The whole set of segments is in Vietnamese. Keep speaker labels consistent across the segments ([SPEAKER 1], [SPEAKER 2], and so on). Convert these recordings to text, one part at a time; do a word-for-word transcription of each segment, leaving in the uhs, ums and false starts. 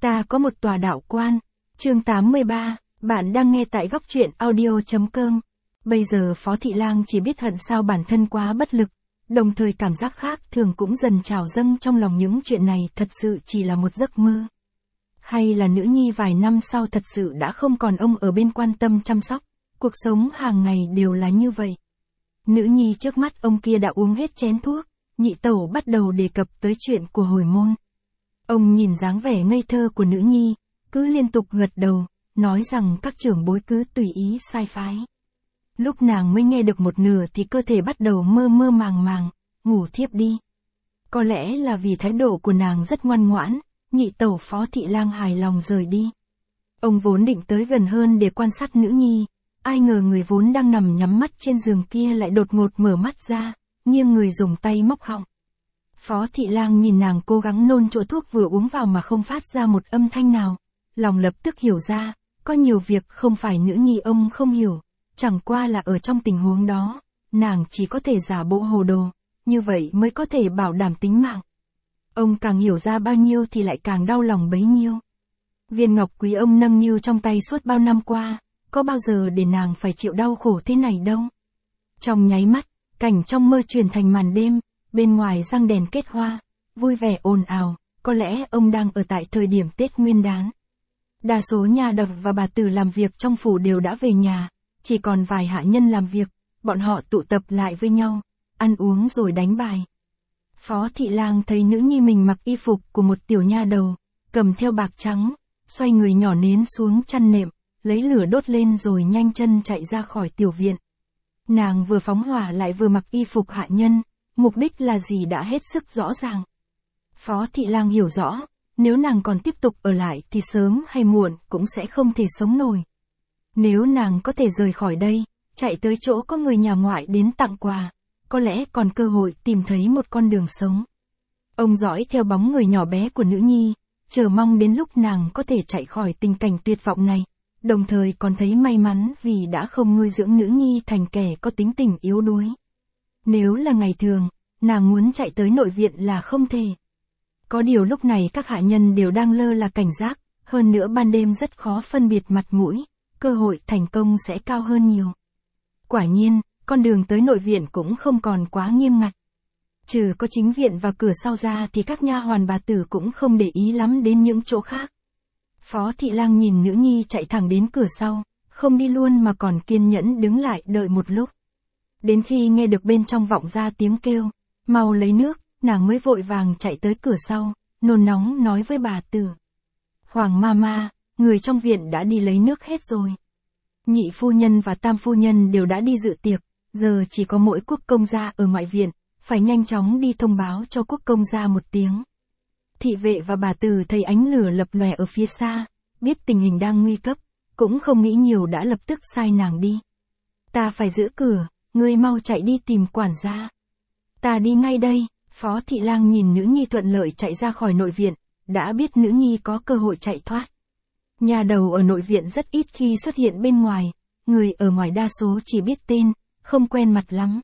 [SPEAKER 1] Ta có một tòa đạo quan. Chương tám mươi ba, bạn đang nghe tại góc truyện audio.com. Bây giờ Phó Thị Lang chỉ biết hận sao bản thân quá bất lực, đồng thời cảm giác khác thường cũng dần trào dâng trong lòng những chuyện này thật sự chỉ là một giấc mơ. Hay là nữ nhi vài năm sau thật sự đã không còn ông ở bên quan tâm chăm sóc, cuộc sống hàng ngày đều là như vậy. Nữ nhi trước mắt ông kia đã uống hết chén thuốc, nhị tẩu bắt đầu đề cập tới chuyện của hồi môn. Ông nhìn dáng vẻ ngây thơ của nữ nhi, cứ liên tục gật đầu, nói rằng các trưởng bối cứ tùy ý sai phái. Lúc nàng mới nghe được một nửa thì cơ thể bắt đầu mơ mơ màng màng, ngủ thiếp đi. Có lẽ là vì thái độ của nàng rất ngoan ngoãn, nhị tẩu Phó Thị Lang hài lòng rời đi. Ông vốn định tới gần hơn để quan sát nữ nhi, ai ngờ người vốn đang nằm nhắm mắt trên giường kia lại đột ngột mở mắt ra, nghiêng người dùng tay móc họng. Phó Thị Lang nhìn nàng cố gắng nôn chỗ thuốc vừa uống vào mà không phát ra một âm thanh nào, lòng lập tức hiểu ra, có nhiều việc không phải nữ nhi ông không hiểu, chẳng qua là ở trong tình huống đó, nàng chỉ có thể giả bộ hồ đồ, như vậy mới có thể bảo đảm tính mạng. Ông càng hiểu ra bao nhiêu thì lại càng đau lòng bấy nhiêu. Viên ngọc quý ông nâng niu trong tay suốt bao năm qua, có bao giờ để nàng phải chịu đau khổ thế này đâu. Trong nháy mắt, cảnh trong mơ chuyển thành màn đêm, bên ngoài răng đèn kết hoa, vui vẻ ồn ào, có lẽ ông đang ở tại thời điểm Tết Nguyên Đán. Đa số nhà đập và bà tử làm việc trong phủ đều đã về nhà, chỉ còn vài hạ nhân làm việc, bọn họ tụ tập lại với nhau, ăn uống rồi đánh bài. Phó Thị Lang thấy nữ nhi mình mặc y phục của một tiểu nha đầu, cầm theo bạc trắng, xoay người nhỏ nến xuống chăn nệm, lấy lửa đốt lên rồi nhanh chân chạy ra khỏi tiểu viện. Nàng vừa phóng hỏa lại vừa mặc y phục hạ nhân, mục đích là gì đã hết sức rõ ràng. Phó Thị Lang hiểu rõ, nếu nàng còn tiếp tục ở lại thì sớm hay muộn cũng sẽ không thể sống nổi. Nếu nàng có thể rời khỏi đây, chạy tới chỗ có người nhà ngoại đến tặng quà, có lẽ còn cơ hội tìm thấy một con đường sống. Ông dõi theo bóng người nhỏ bé của nữ nhi, chờ mong đến lúc nàng có thể chạy khỏi tình cảnh tuyệt vọng này, đồng thời còn thấy may mắn vì đã không nuôi dưỡng nữ nhi thành kẻ có tính tình yếu đuối. Nếu là ngày thường, nàng muốn chạy tới nội viện là không thể. Có điều lúc này các hạ nhân đều đang lơ là cảnh giác, hơn nữa ban đêm rất khó phân biệt mặt mũi, cơ hội thành công sẽ cao hơn nhiều. Quả nhiên, con đường tới nội viện cũng không còn quá nghiêm ngặt. Trừ có chính viện và cửa sau ra thì các nha hoàn bà tử cũng không để ý lắm đến những chỗ khác. Phó Thị Lang nhìn nữ nhi chạy thẳng đến cửa sau, không đi luôn mà còn kiên nhẫn đứng lại đợi một lúc. Đến khi nghe được bên trong vọng ra tiếng kêu, mau lấy nước, nàng mới vội vàng chạy tới cửa sau, nôn nóng nói với bà tử. Hoàng Mama, người trong viện đã đi lấy nước hết rồi. Nhị phu nhân và tam phu nhân đều đã đi dự tiệc, giờ chỉ có mỗi quốc công gia ở ngoại viện, phải nhanh chóng đi thông báo cho quốc công gia một tiếng. Thị vệ và bà tử thấy ánh lửa lập lòe ở phía xa, biết tình hình đang nguy cấp, cũng không nghĩ nhiều đã lập tức sai nàng đi. Ta phải giữ cửa, ngươi mau chạy đi tìm quản gia. Ta đi ngay đây. Phó Thị Lang nhìn nữ nhi thuận lợi chạy ra khỏi nội viện, đã biết nữ nhi có cơ hội chạy thoát. Nhà đầu ở nội viện rất ít khi xuất hiện bên ngoài, người ở ngoài đa số chỉ biết tên, không quen mặt lắm.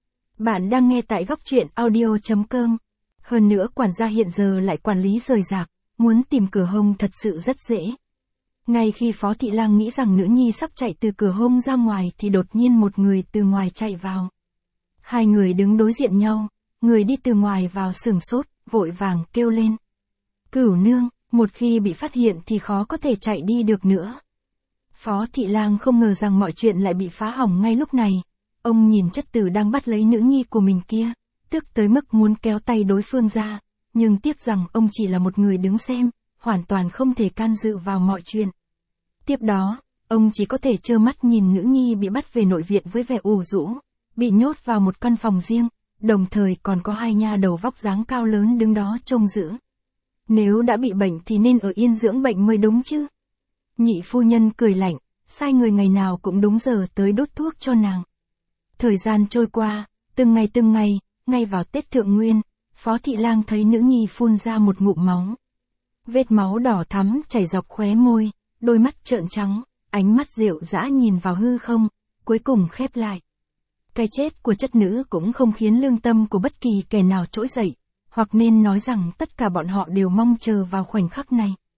[SPEAKER 1] Bạn đang nghe tại góc truyện audio.com. Hơn nữa quản gia hiện giờ lại quản lý rời rạc, muốn tìm cửa hông thật sự rất dễ. Ngay khi Phó Thị Lang nghĩ rằng nữ nhi sắp chạy từ cửa hông ra ngoài thì đột nhiên một người từ ngoài chạy vào. Hai người đứng đối diện nhau, người đi từ ngoài vào sửng sốt, vội vàng kêu lên. Cửu nương, một khi bị phát hiện thì khó có thể chạy đi được nữa. Phó Thị Lang không ngờ rằng mọi chuyện lại bị phá hỏng ngay lúc này. Ông nhìn chất tử đang bắt lấy nữ nhi của mình kia, tức tới mức muốn kéo tay đối phương ra, nhưng tiếc rằng ông chỉ là một người đứng xem, hoàn toàn không thể can dự vào mọi chuyện. Tiếp đó, ông chỉ có thể trơ mắt nhìn nữ nhi bị bắt về nội viện với vẻ ủ rũ, bị nhốt vào một căn phòng riêng, đồng thời còn có hai nha đầu vóc dáng cao lớn đứng đó trông giữ. Nếu đã bị bệnh thì nên ở yên dưỡng bệnh mới đúng chứ. Nhị phu nhân cười lạnh, sai người ngày nào cũng đúng giờ tới đốt thuốc cho nàng. Thời gian trôi qua, từng ngày từng ngày, ngay vào Tết Thượng Nguyên, Phó Thị Lang thấy nữ nhi phun ra một ngụm máu. Vết máu đỏ thắm chảy dọc khóe môi, đôi mắt trợn trắng, ánh mắt rệu rã nhìn vào hư không, cuối cùng khép lại. Cái chết của chất nữ cũng không khiến lương tâm của bất kỳ kẻ nào trỗi dậy, hoặc nên nói rằng tất cả bọn họ đều mong chờ vào khoảnh khắc này.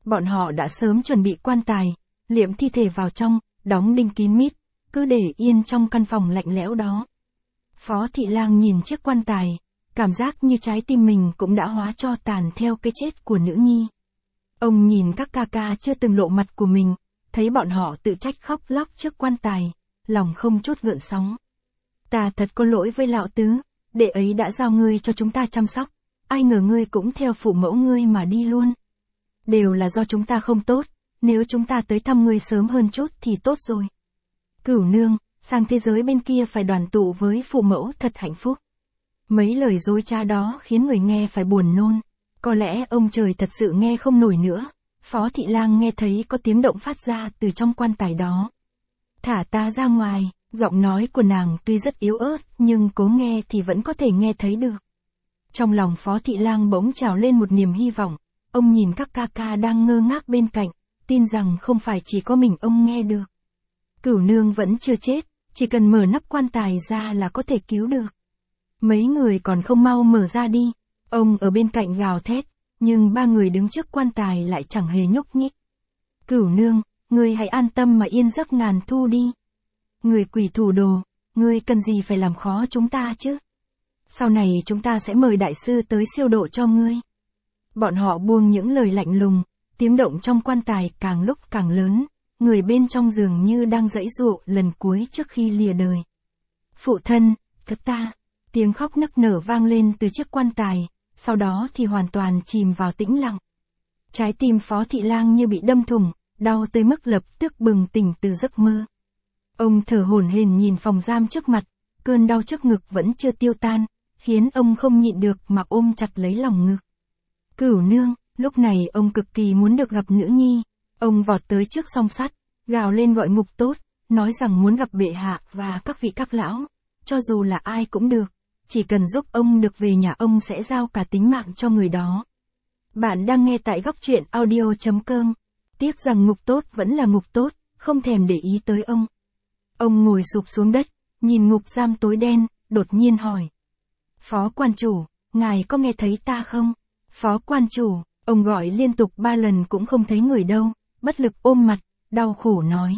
[SPEAKER 1] Bọn họ đã sớm chuẩn bị quan tài, liệm thi thể vào trong, đóng đinh kín mít, cứ để yên trong căn phòng lạnh lẽo đó. Phó Thị Lang nhìn chiếc quan tài, cảm giác như trái tim mình cũng đã hóa tro tàn theo cái chết của nữ nhi. Ông nhìn các ca ca chưa từng lộ mặt của mình, thấy bọn họ tự trách khóc lóc trước quan tài, lòng không chút gợn sóng. Ta thật có lỗi với lão tứ, đệ ấy đã giao ngươi cho chúng ta chăm sóc, ai ngờ ngươi cũng theo phụ mẫu ngươi mà đi luôn. Đều là do chúng ta không tốt, nếu chúng ta tới thăm ngươi sớm hơn chút thì tốt rồi. Cửu nương, sang thế giới bên kia phải đoàn tụ với phụ mẫu thật hạnh phúc. Mấy lời dối trá đó khiến người nghe phải buồn nôn. Có lẽ ông trời thật sự nghe không nổi nữa. Phó Thị Lang nghe thấy có tiếng động phát ra từ trong quan tài đó. Thả ta ra ngoài, giọng nói của nàng tuy rất yếu ớt nhưng cố nghe thì vẫn có thể nghe thấy được. Trong lòng Phó Thị Lang bỗng trào lên một niềm hy vọng. Ông nhìn các ca ca đang ngơ ngác bên cạnh, tin rằng không phải chỉ có mình ông nghe được. Cửu nương vẫn chưa chết, chỉ cần mở nắp quan tài ra là có thể cứu được. Mấy người còn không mau mở ra đi. Ông ở bên cạnh gào thét, nhưng ba người đứng trước quan tài lại chẳng hề nhúc nhích. Cửu nương, ngươi hãy an tâm mà yên giấc ngàn thu đi. Người quỷ thủ đồ, ngươi cần gì phải làm khó chúng ta chứ? Sau này chúng ta sẽ mời đại sư tới siêu độ cho ngươi. Bọn họ buông những lời lạnh lùng, tiếng động trong quan tài càng lúc càng lớn, người bên trong giường như đang giãy giụa lần cuối trước khi lìa đời. Phụ thân, cất ta, tiếng khóc nức nở vang lên từ chiếc quan tài, sau đó thì hoàn toàn chìm vào tĩnh lặng. Trái tim Phó Thị Lang như bị đâm thủng, đau tới mức lập tức bừng tỉnh từ giấc mơ. Ông thở hổn hển nhìn phòng giam trước mặt, cơn đau trước ngực vẫn chưa tiêu tan, khiến ông không nhịn được mà ôm chặt lấy lòng ngực. Cửu nương, lúc này ông cực kỳ muốn được gặp nữ nhi. Ông vọt tới trước song sắt, gào lên gọi Ngục Tốt, nói rằng muốn gặp bệ hạ và các vị các lão, cho dù là ai cũng được, chỉ cần giúp ông được về nhà ông sẽ giao cả tính mạng cho người đó. Bạn đang nghe tại góc truyện audio chấm com. Tiếc rằng Ngục Tốt vẫn là Ngục Tốt, không thèm để ý tới ông. Ông ngồi sụp xuống đất, nhìn ngục giam tối đen, đột nhiên hỏi. Phó quan chủ, ngài có nghe thấy ta không? Phó quan chủ, ông gọi liên tục ba lần cũng không thấy người đâu, bất lực ôm mặt, đau khổ nói.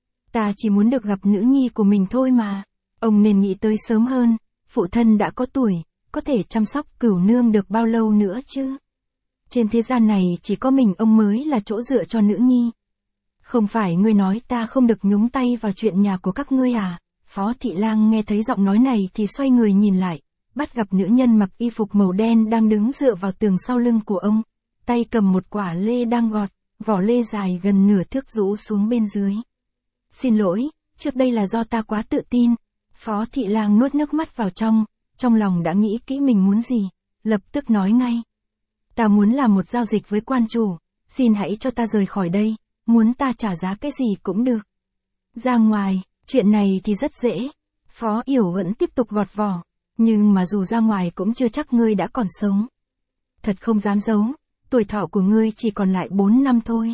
[SPEAKER 1] Ta chỉ muốn được gặp nữ nhi của mình thôi mà. Ông nên nghĩ tới sớm hơn, phụ thân đã có tuổi, có thể chăm sóc Cửu nương được bao lâu nữa chứ? Trên thế gian này chỉ có mình ông mới là chỗ dựa cho nữ nhi. Không phải ngươi nói ta không được nhúng tay vào chuyện nhà của các ngươi à? Phó Thị Lang nghe thấy giọng nói này thì xoay người nhìn lại, bắt gặp nữ nhân mặc y phục màu đen đang đứng dựa vào tường sau lưng của ông, tay cầm một quả lê đang gọt, vỏ lê dài gần nửa thước rũ xuống bên dưới. Xin lỗi, trước đây là do ta quá tự tin. Phó Thị Lang nuốt nước mắt vào trong, trong lòng đã nghĩ kỹ mình muốn gì, lập tức nói ngay. Ta muốn làm một giao dịch với quan chủ, xin hãy cho ta rời khỏi đây, muốn ta trả giá cái gì cũng được. Ra ngoài, chuyện này thì rất dễ. Phó Yểu vẫn tiếp tục gọt vỏ, nhưng mà dù ra ngoài cũng chưa chắc ngươi đã còn sống. Thật không dám giấu, tuổi thọ của ngươi chỉ còn lại bốn năm thôi.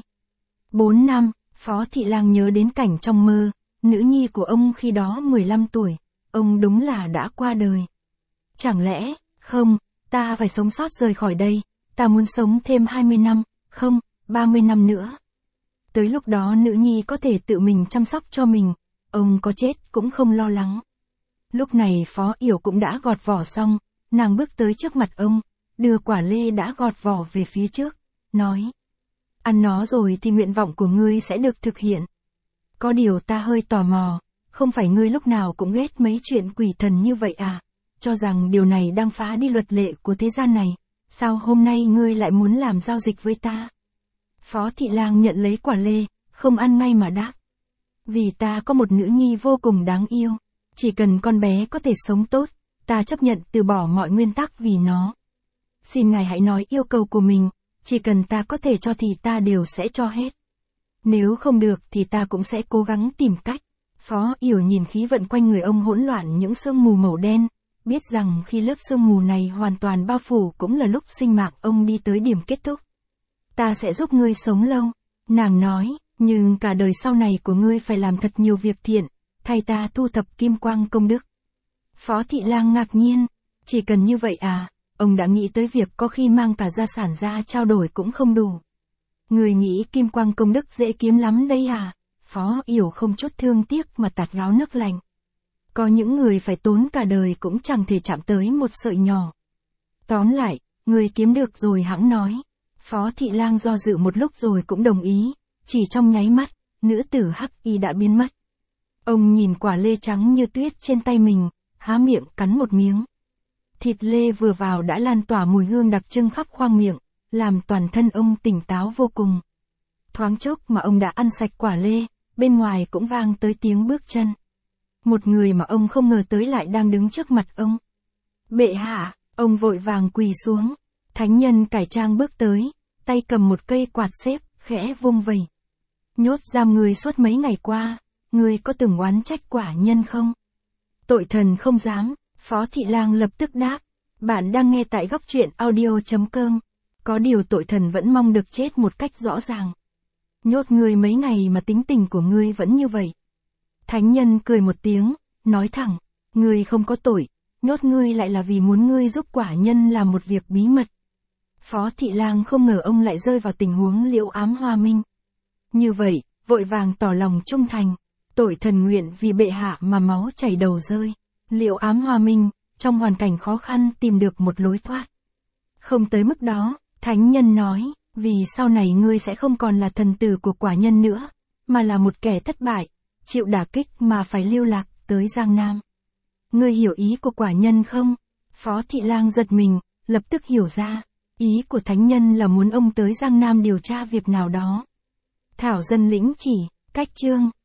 [SPEAKER 1] Bốn năm, Phó Thị Lang nhớ đến cảnh trong mơ, nữ nhi của ông khi đó mười lăm tuổi, ông đúng là đã qua đời. Chẳng lẽ, không, ta phải sống sót rời khỏi đây, ta muốn sống thêm hai mươi năm, không, ba mươi năm nữa. Tới lúc đó nữ nhi có thể tự mình chăm sóc cho mình, ông có chết cũng không lo lắng. Lúc này Phó Yểu cũng đã gọt vỏ xong, nàng bước tới trước mặt ông, đưa quả lê đã gọt vỏ về phía trước, nói. Ăn nó rồi thì nguyện vọng của ngươi sẽ được thực hiện. Có điều ta hơi tò mò, không phải ngươi lúc nào cũng ghét mấy chuyện quỷ thần như vậy à? Cho rằng điều này đang phá đi luật lệ của thế gian này, sao hôm nay ngươi lại muốn làm giao dịch với ta? Phó Thị Lang nhận lấy quả lê, không ăn ngay mà đáp. Vì ta có một nữ nhi vô cùng đáng yêu, chỉ cần con bé có thể sống tốt, ta chấp nhận từ bỏ mọi nguyên tắc vì nó. Xin ngài hãy nói yêu cầu của mình, chỉ cần ta có thể cho thì ta đều sẽ cho hết. Nếu không được thì ta cũng sẽ cố gắng tìm cách. Phó Yểu nhìn khí vận quanh người ông hỗn loạn những sương mù màu đen, biết rằng khi lớp sương mù này hoàn toàn bao phủ cũng là lúc sinh mạng ông đi tới điểm kết thúc. Ta sẽ giúp ngươi sống lâu, nàng nói, nhưng cả đời sau này của ngươi phải làm thật nhiều việc thiện, thay ta thu thập kim quang công đức. Phó Thị Lang ngạc nhiên, chỉ cần như vậy à, ông đã nghĩ tới việc có khi mang cả gia sản ra trao đổi cũng không đủ. Người nghĩ kim quang công đức dễ kiếm lắm đây à? Phó Yểu không chút thương tiếc mà tạt gáo nước lạnh. Có những người phải tốn cả đời cũng chẳng thể chạm tới một sợi nhỏ. Tóm lại, người kiếm được rồi hẵng nói. Phó Thị Lang do dự một lúc rồi cũng đồng ý, chỉ trong nháy mắt, nữ tử hắc y đã biến mất. Ông nhìn quả lê trắng như tuyết trên tay mình, há miệng cắn một miếng. Thịt lê vừa vào đã lan tỏa mùi hương đặc trưng khắp khoang miệng, làm toàn thân ông tỉnh táo vô cùng. Thoáng chốc mà ông đã ăn sạch quả lê, bên ngoài cũng vang tới tiếng bước chân. Một người mà ông không ngờ tới lại đang đứng trước mặt ông. Bệ hạ, ông vội vàng quỳ xuống. Thánh nhân cải trang bước tới, tay cầm một cây quạt xếp, khẽ vung vẩy. Nhốt giam người suốt mấy ngày qua, người có từng oán trách quả nhân không? Tội thần không dám, Phó Thị Lang lập tức đáp. Bạn đang nghe tại góc truyện audio chấm com. Có điều tội thần vẫn mong được chết một cách rõ ràng. Nhốt ngươi mấy ngày mà tính tình của ngươi vẫn như vậy. Thánh nhân cười một tiếng, nói thẳng, ngươi không có tội, nhốt ngươi lại là vì muốn ngươi giúp quả nhân làm một việc bí mật. Phó Thị Lang không ngờ ông lại rơi vào tình huống Liễu Ám Hoa Minh. Như vậy, vội vàng tỏ lòng trung thành, tội thần nguyện vì bệ hạ mà máu chảy đầu rơi. Liễu Ám Hoa Minh, trong hoàn cảnh khó khăn tìm được một lối thoát. Không tới mức đó, thánh nhân nói, vì sau này ngươi sẽ không còn là thần tử của quả nhân nữa, mà là một kẻ thất bại, chịu đả kích mà phải lưu lạc tới Giang Nam. Ngươi hiểu ý của quả nhân không? Phó Thị Lang giật mình, lập tức hiểu ra, ý của thánh nhân là muốn ông tới Giang Nam điều tra việc nào đó. Thảo dân lĩnh chỉ, cách chương,